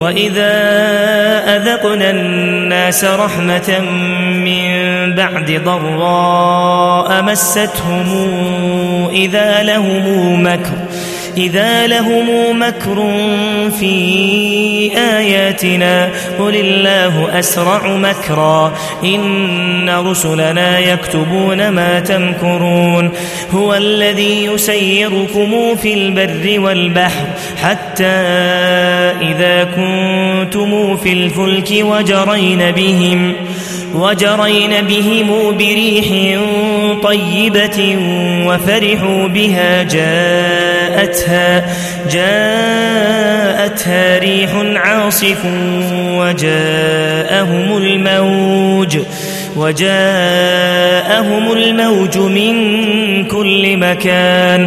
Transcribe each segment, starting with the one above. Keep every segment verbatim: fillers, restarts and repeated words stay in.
وإذا أذقنا الناس رحمة من بعد ضراء مستهم إذا لهم مكر إذا لهم مكر في آياتنا قل الله أسرع مكرا إن رسلنا يكتبون ما تمكرون هو الذي يسيركم في البر والبحر حتى إذا كنتم في الفلك وجرين بهم وجرين بهم بريح طيبة وفرحوا بها جاءتها جاءتها ريح عاصف وجاءهم الموج وجاءهم الموج من كل مكان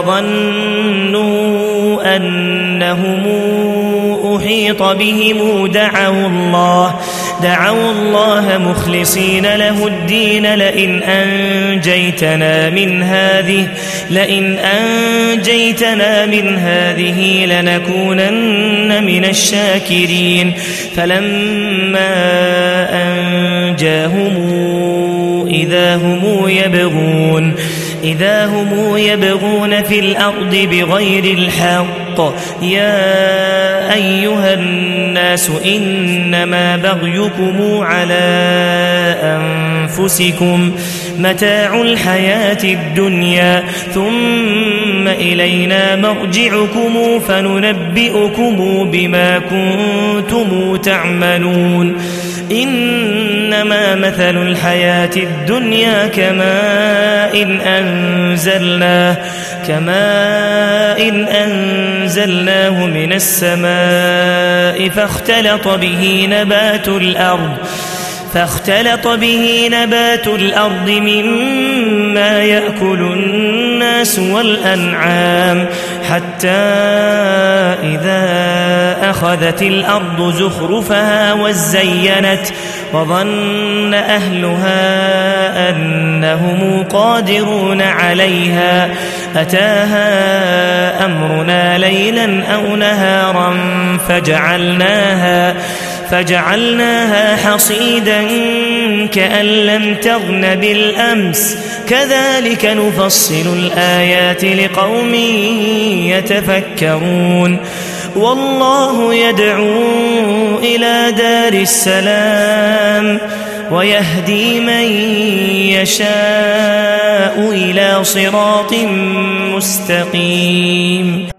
وظنوا أنهم أحيط بهم دعوا الله دعوا الله مخلصين له الدين لئن أنجيتنا من هذه لئن أنجيتنا من هذه لنكونن من الشاكرين فلما أنجاهم إذا هم يبغون إذا هم يبغون في الأرض بغير الحق يا أيها الناس إنما بغيكم على أنفسكم متاع الحياة الدنيا ثم إلينا مرجعكم فننبئكم بما كنتم تعملون إنما مثل الحياة الدنيا كماء إن أنزلناه كماء إن أنزلناه من السماء فاختلط به نبات الأرض فاختلط به نبات الأرض مما يأكل الناس والأنعام حتى إذا أخذت الأرض زخرفها وزينت وظن أهلها أنهم قادرون عليها أتاها أمرنا ليلا أو نهارا فجعلناها فجعلناها حصيدا كأن لم تغن بالأمس كذلك نفصل الآيات لقوم يتفكرون والله يدعو إلى دار السلام ويهدي من يشاء إلى صراط مستقيم.